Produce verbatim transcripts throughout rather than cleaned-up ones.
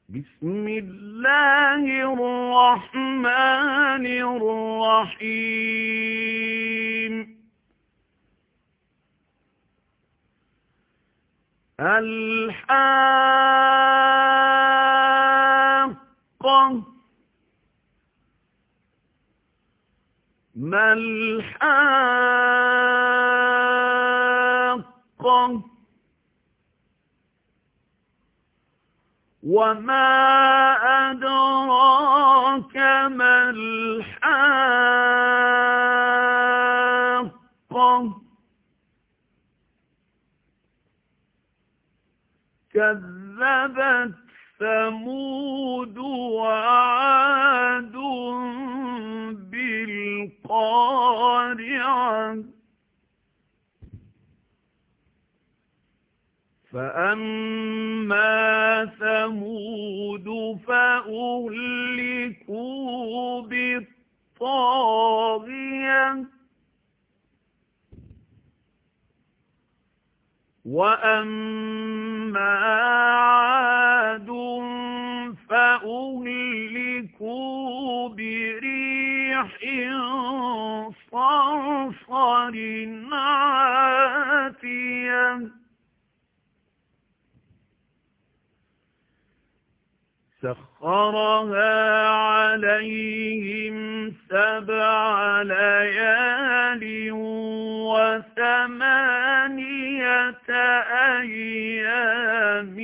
بسم الله الرحمن الرحيم الحاقة ما الحاقة وما أدراك ما الحاقة كذبت ثمود وعاد بالقارعة فأما ثمود فأهلكوا بالطاغية وأما عاد فأهلكوا بريح صرصر عاتية سخرها عليهم سبع ليال وثمانية أيام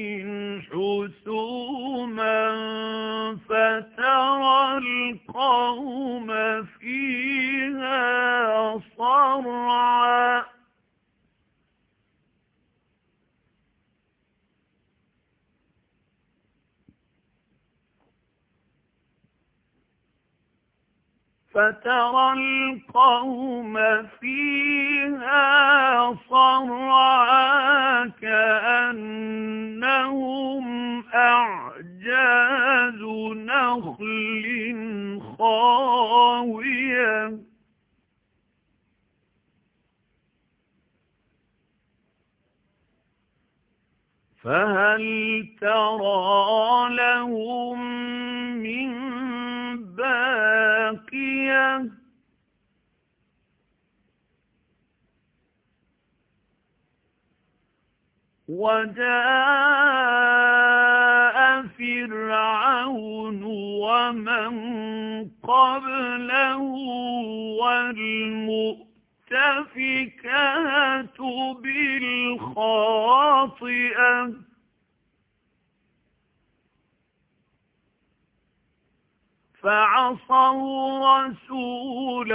حسوما فترى القوم فيها صرعا فترى القوم فيها صرعا كأنهم أعجاز نخل خاوية فهل ترى لهم من باقية وجاء فرعون ومن قبله والمؤتفكات بالخاطئة فعصوا رسول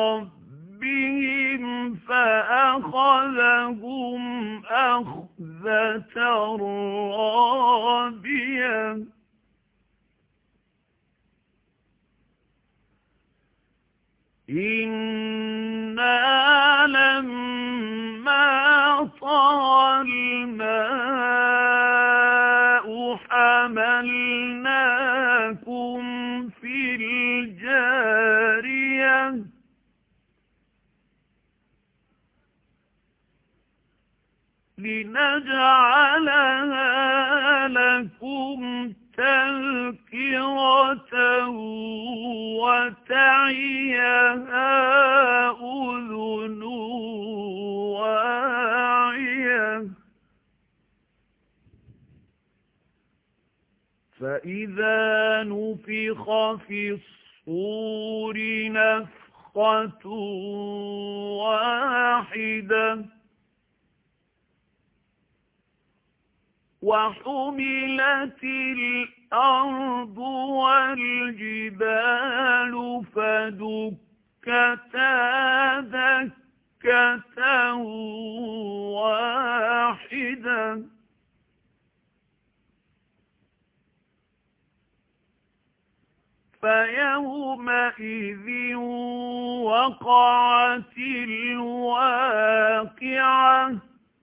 ربهم فأخذهم أخذة رابية إنا لما طغى الماء حملناكم في الجارية لنجعلها لكم تذكرة وتعيها أذن واعية فإذا نفخ في الصور نفخة واحدة وحملت الأرض والجبال فدكتا دكة واحدة فيومئذ وقعت الواقعة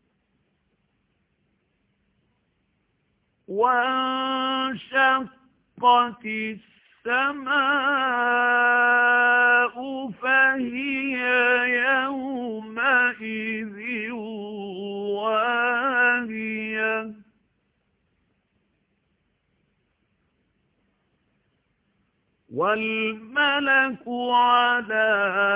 وانشقت السماء فهي يومئذ واهية وَالْمَلَكُ عَلَى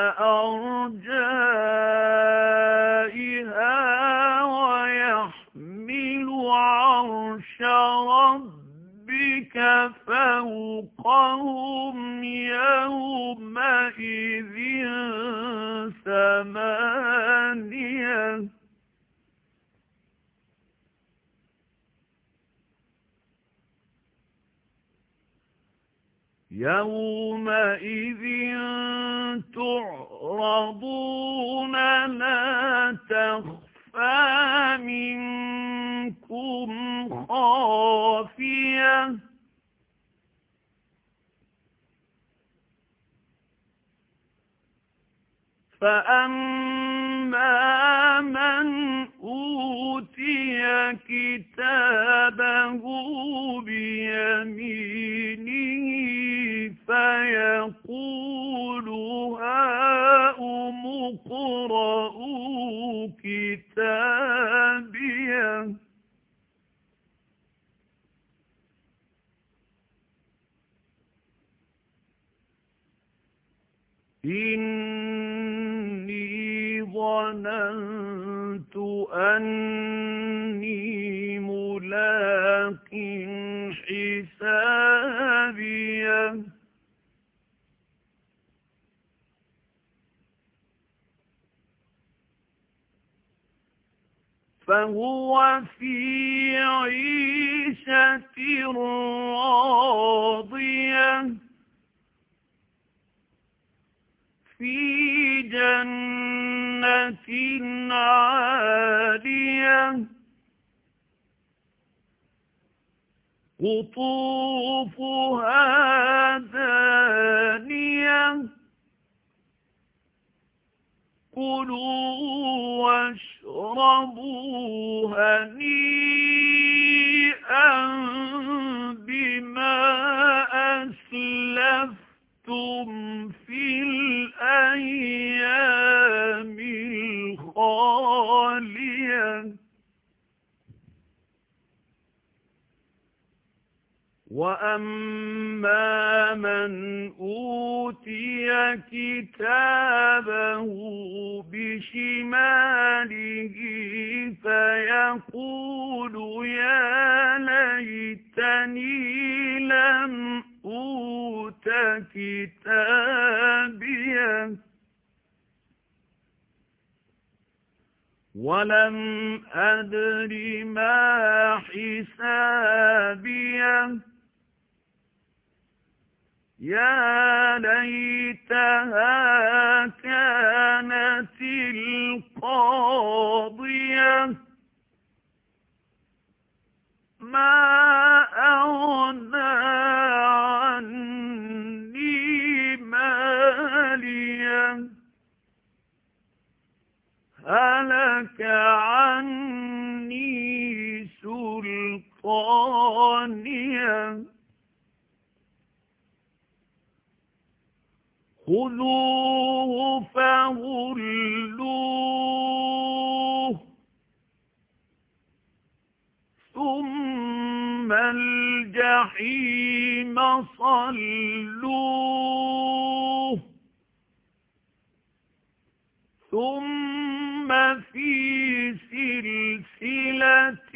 أَرْجَائِهَا وَيَحْمِلُ عَرْشَ رَبِّكَ فَوْقَهُمْ يَوْمَئِذٍ ثَمَانِيَةٌ. يَوْمَئِذٍ تُعْرَضُونَ لَا تَخْفَىٰ مِنكُمْ خَافِيَةٌ فَأَمَّا مَنْ أُوتِيَ كِتَابَهُ بِيَمِينِهِ فَيَقُولُ هَاؤُمُ اقْرَءُوا كِتَابِيَهْ إِنِّي ظَنَنتُ أَنِّي مُلَاقٍ حِسَابِيَهْ فَهُوَ فِي عِيشَةٍ رَاضِيَةٍ فِي جَنَّةٍ عَالِيَةٍ قُطُوفُهَا دَانِيَةٌ كُلُوا وَاشْرَبُوا هَنِيئًا بِمَا أَسْلَفْتُمْ فِي الْأَيَّامِ الْخَالِيَةِ وَأَمَّا مَنْ أُوتِيَ كِتَابَهُ بِشِمَالِهِ فَيَقُولُ يَا لَيْتَنِي لَمْ أُوتَ كِتَابِيَهْ وَلَمْ أَدْرِ مَا حِسَابِيَهْ يَا لَيْتَهَا كَانَتِ الْقَاضِيَةَ مَا أَغْنَىٰ عَنِّي مَالِيَهْ هَلَكَ عَنِّي سُلْطَانِيَهْ خُذُوهُ فَغُلُّوهُ ثُمَّ الْجَحِيمَ صَلُّوهُ ثُمَّ فِي سِلْسِلَةٍ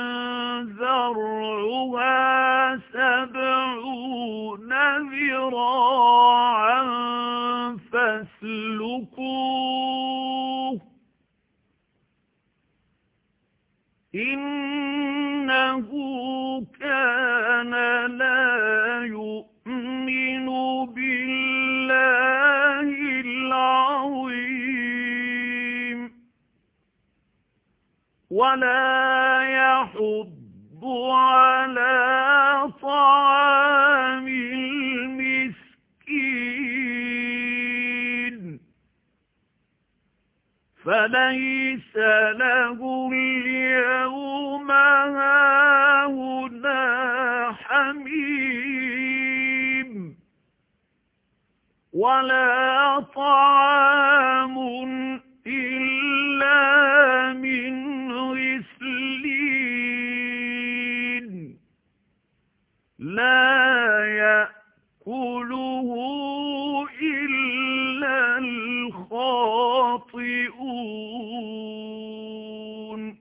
ذَرْعُهَا سَبْعُونَ ذِرَاعًا فَاسْلُكُوهُ إِنَّهُ كَانَ لَا يُؤْمِنُ بِاللَّهِ الْعَظِيمِ وَلَا يَحُضُّ عَلَى طَعَامِ الْمِسْكِينِ فَلَيْسَ لَهُ الْيَوْمَ هَاهُنَا حَمِيمٌ وَلَا طَعَامٌ إِلَّا مِنْ غِسْلِينٍ لَا يَأْكُلُهُ إِلَّا الْخَاطِئُونَ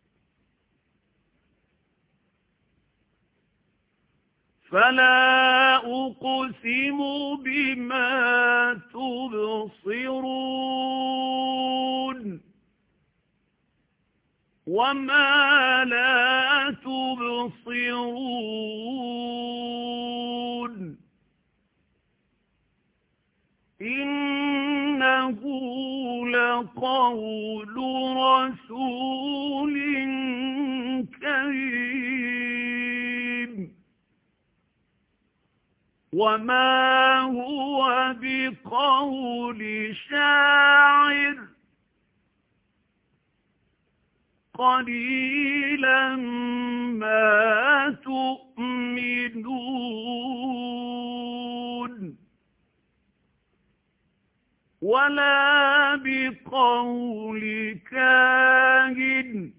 فَلَا أُقْسِمُ بِمَا تُبْصِرُونَ وَمَا لَا تُبْصِرُونَ إِنَّهُ لَقَوْلُ رَسُولٍ كَرِيمٍ وَمَا هُوَ بِقَوْلِ شَاعِرٍ قَلِيلًا مَا تُؤْمِنُونَ وَلَا بِقَوْلِ كَاهِنٍ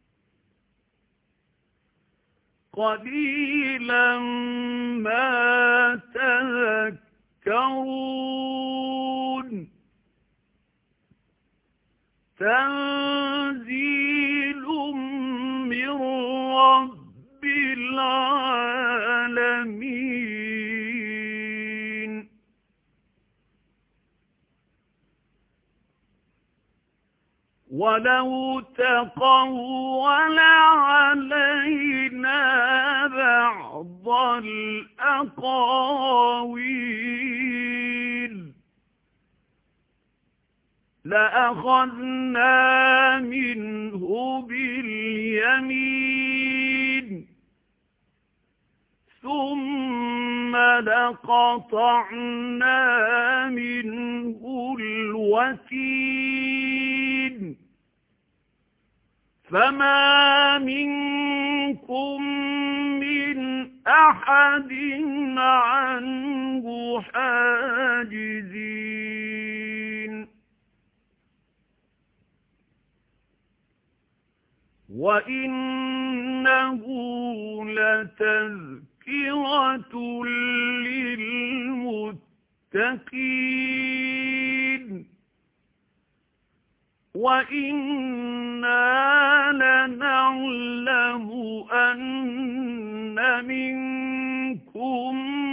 قَلِيلًا مَا تَذَكَّرُونَ تَنزِيلٌ مِّن رَّبِّ الْعَالَمِينَ وَلَوْ تَقَوَّلَ عَلَيْنَا بَعْضَ الْأَقَاوِيلِ لَأَخَذْنَا مِنْهُ بِالْيَمِينِ ثُمَّ لَقَطَعْنَا مِنْهُ الْوَتِينَ فَمَا مِنكُم مِّنْ أَحَدٍ عَنْهُ حَاجِزِينَ وَإِنَّهُ لَتَذْكِرَةٌ لِّلْمُتَّقِينَ وَإِنَّا لَنَعْلَمُ أَنَّ مِنكُم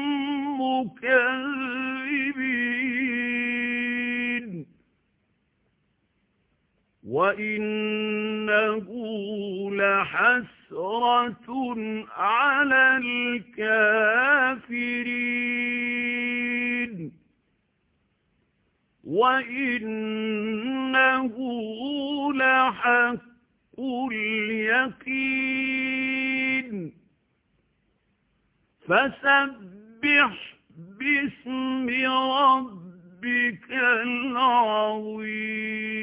مُّكَذِّبِينَ وَإِنَّهُ لَحَسْرَةٌ عَلَى الْكَافِرِينَ وَإِنَّهُ لَحَقُّ الْيَقِينِ فَسَبِّحْ بِاسْمِ رَبِّكَ الْعَظِيمِ